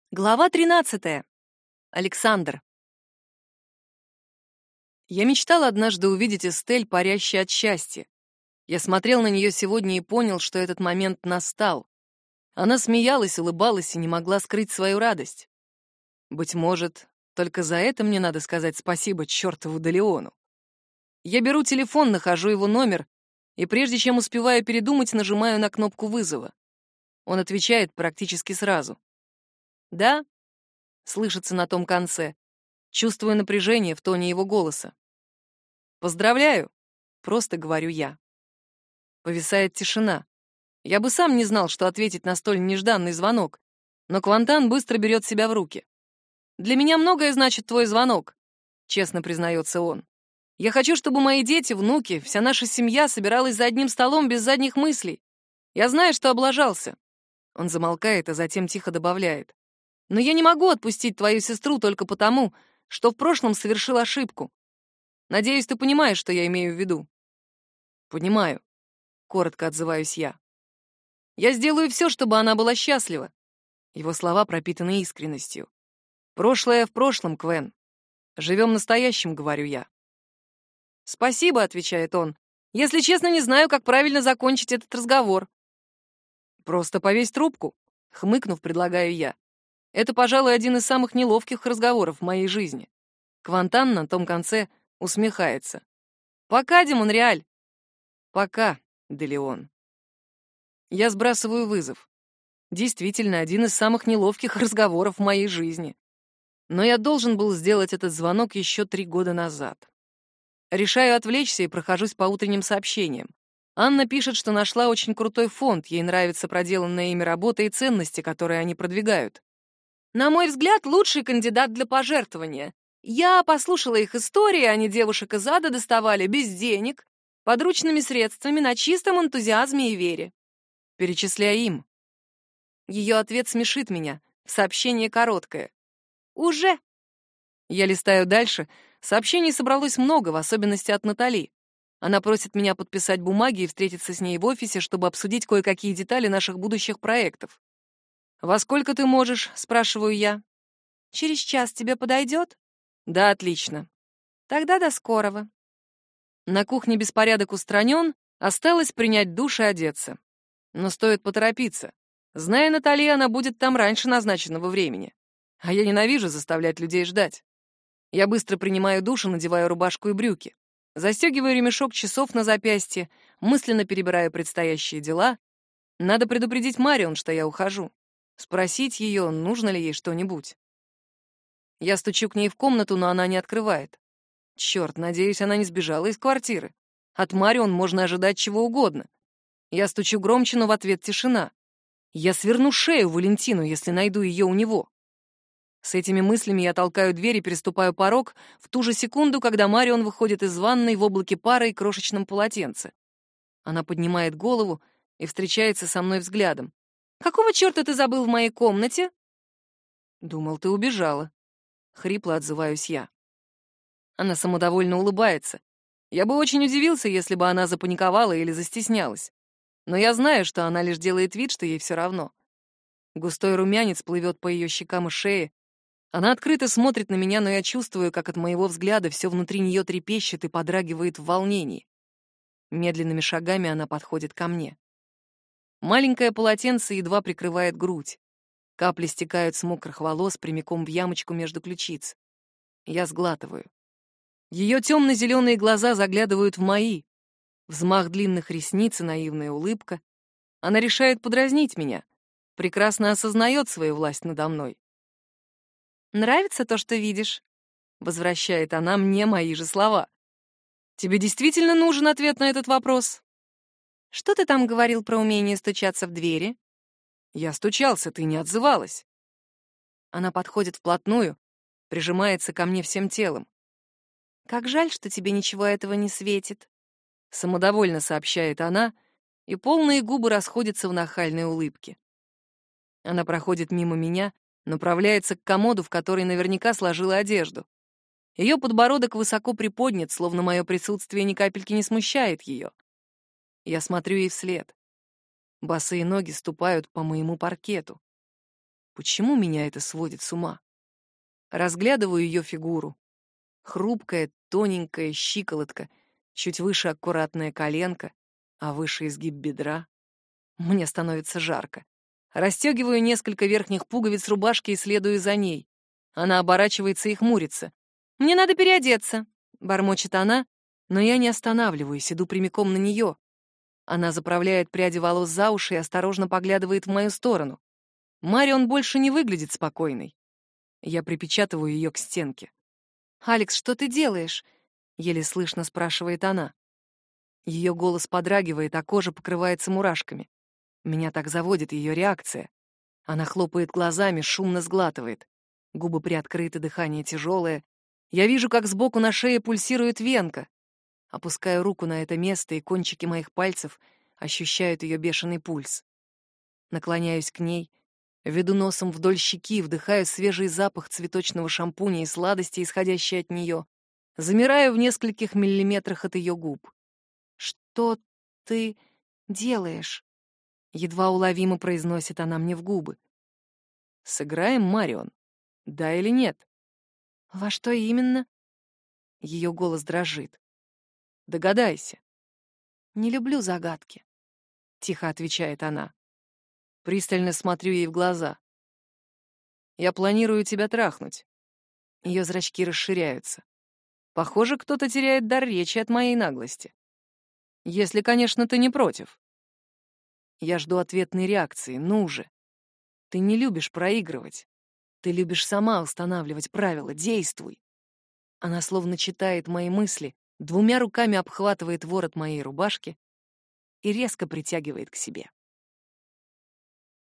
Глава 13. Александр. Я мечтал однажды увидеть Эстель, парящей от счастья. Я смотрел на нее сегодня и понял, что этот момент настал. Она смеялась, улыбалась и не могла скрыть свою радость. Быть может, только за это мне надо сказать спасибо чертову Далеону. Я беру телефон, нахожу его номер, и прежде чем успеваю передумать, нажимаю на кнопку вызова. Он отвечает практически сразу. «Да?» — слышится на том конце. Чувствую напряжение в тоне его голоса. «Поздравляю», — просто говорю я. Повисает тишина. Я бы сам не знал, что ответить на столь нежданный звонок, но Квантан быстро берет себя в руки. «Для меня многое значит твой звонок», — честно признается он. «Я хочу, чтобы мои дети, внуки, вся наша семья собиралась за одним столом без задних мыслей. Я знаю, что облажался». Он замолкает, а затем тихо добавляет. «Но я не могу отпустить твою сестру только потому, что в прошлом совершил ошибку. Надеюсь, ты понимаешь, что я имею в виду». «Понимаю», — коротко отзываюсь я. «Я сделаю все, чтобы она была счастлива». Его слова пропитаны искренностью. «Прошлое в прошлом, Квен. Живем настоящим», — говорю я. «Спасибо», — отвечает он. «Если честно, не знаю, как правильно закончить этот разговор». «Просто повесь трубку», — хмыкнув, предлагаю я. Это, пожалуй, один из самых неловких разговоров в моей жизни. Квантан на том конце усмехается. «Пока, Демонреаль». «Пока, Делеон». Я сбрасываю вызов. Действительно, один из самых неловких разговоров в моей жизни. Но я должен был сделать этот звонок еще 3 года назад. Решаю отвлечься и прохожусь по утренним сообщениям. Анна пишет, что нашла очень крутой фонд, ей нравится проделанная ими работа и ценности, которые они продвигают. На мой взгляд, лучший кандидат для пожертвования. Я послушала их истории, они девушек из ада доставали без денег, подручными средствами, на чистом энтузиазме и вере. Перечисляй им. Ее ответ смешит меня. Сообщение короткое. «Уже». Я листаю дальше. Сообщений собралось много, в особенности от Натали. Она просит меня подписать бумаги и встретиться с ней в офисе, чтобы обсудить кое-какие детали наших будущих проектов. «Во сколько ты можешь?» — спрашиваю я. «Через час тебе подойдет?» «Да, отлично». «Тогда до скорого». На кухне беспорядок устранен, осталось принять душ и одеться. Но стоит поторопиться. Зная Натали, она будет там раньше назначенного времени. А я ненавижу заставлять людей ждать. Я быстро принимаю душ и надеваю рубашку и брюки. Застегиваю ремешок часов на запястье, мысленно перебираю предстоящие дела. Надо предупредить Марион, что я ухожу. Спросить ее, нужно ли ей что-нибудь. Я стучу к ней в комнату, но она не открывает. Черт, надеюсь, она не сбежала из квартиры. От Марион можно ожидать чего угодно. Я стучу громче, но в ответ тишина. Я сверну шею Валентину, если найду ее у него. С этими мыслями я толкаю дверь и переступаю порог в ту же секунду, когда Марион выходит из ванной в облаке пара и крошечном полотенце. Она поднимает голову и встречается со мной взглядом. «Какого черта ты забыл в моей комнате?» «Думал, ты убежала». Хрипло отзываюсь я. Она самодовольно улыбается. Я бы очень удивился, если бы она запаниковала или застеснялась. Но я знаю, что она лишь делает вид, что ей все равно. Густой румянец плывет по ее щекам и шее. Она открыто смотрит на меня, но я чувствую, как от моего взгляда все внутри нее трепещет и подрагивает в волнении. Медленными шагами она подходит ко мне. Маленькое полотенце едва прикрывает грудь. Капли стекают с мокрых волос прямиком в ямочку между ключиц. Я сглатываю. Ее темно-зеленые глаза заглядывают в мои. Взмах длинных ресниц и наивная улыбка. Она решает подразнить меня. Прекрасно осознает свою власть надо мной. «Нравится то, что видишь?» — возвращает она мне мои же слова. «Тебе действительно нужен ответ на этот вопрос?» «Что ты там говорил про умение стучаться в двери?» «Я стучался, ты не отзывалась». Она подходит вплотную, прижимается ко мне всем телом. «Как жаль, что тебе ничего этого не светит», — самодовольно сообщает она, и полные губы расходятся в нахальной улыбке. Она проходит мимо меня, направляется к комоду, в который наверняка сложила одежду. Ее подбородок высоко приподнят, словно мое присутствие ни капельки не смущает ее. Я смотрю ей вслед. Босые ноги ступают по моему паркету. Почему меня это сводит с ума? Разглядываю ее фигуру. Хрупкая, тоненькая щиколотка, чуть выше аккуратная коленка, а выше изгиб бедра. Мне становится жарко. Расстегиваю несколько верхних пуговиц рубашки и следую за ней. Она оборачивается и хмурится. «Мне надо переодеться», — бормочет она, но я не останавливаюсь, иду прямиком на нее. Она заправляет пряди волос за уши и осторожно поглядывает в мою сторону. Марион больше не выглядит спокойной. Я припечатываю ее к стенке. «Алекс, что ты делаешь?» — еле слышно спрашивает она. Ее голос подрагивает, а кожа покрывается мурашками. Меня так заводит ее реакция. Она хлопает глазами, шумно сглатывает. Губы приоткрыты, дыхание тяжелое. Я вижу, как сбоку на шее пульсирует венка. Опускаю руку на это место, и кончики моих пальцев ощущают ее бешеный пульс. Наклоняюсь к ней, веду носом вдоль щеки, вдыхаю свежий запах цветочного шампуня и сладости, исходящей от нее. Замираю в нескольких миллиметрах от ее губ. «Что ты делаешь?» Едва уловимо произносит она мне в губы. «Сыграем, Марион? Да или нет?» «Во что именно?» Ее голос дрожит. «Догадайся». «Не люблю загадки», — тихо отвечает она. Пристально смотрю ей в глаза. «Я планирую тебя трахнуть». Ее зрачки расширяются. Похоже, кто-то теряет дар речи от моей наглости. Если, конечно, ты не против. Я жду ответной реакции. Ну же. Ты не любишь проигрывать. Ты любишь сама устанавливать правила. Действуй. Она словно читает мои мысли, двумя руками обхватывает ворот моей рубашки и резко притягивает к себе.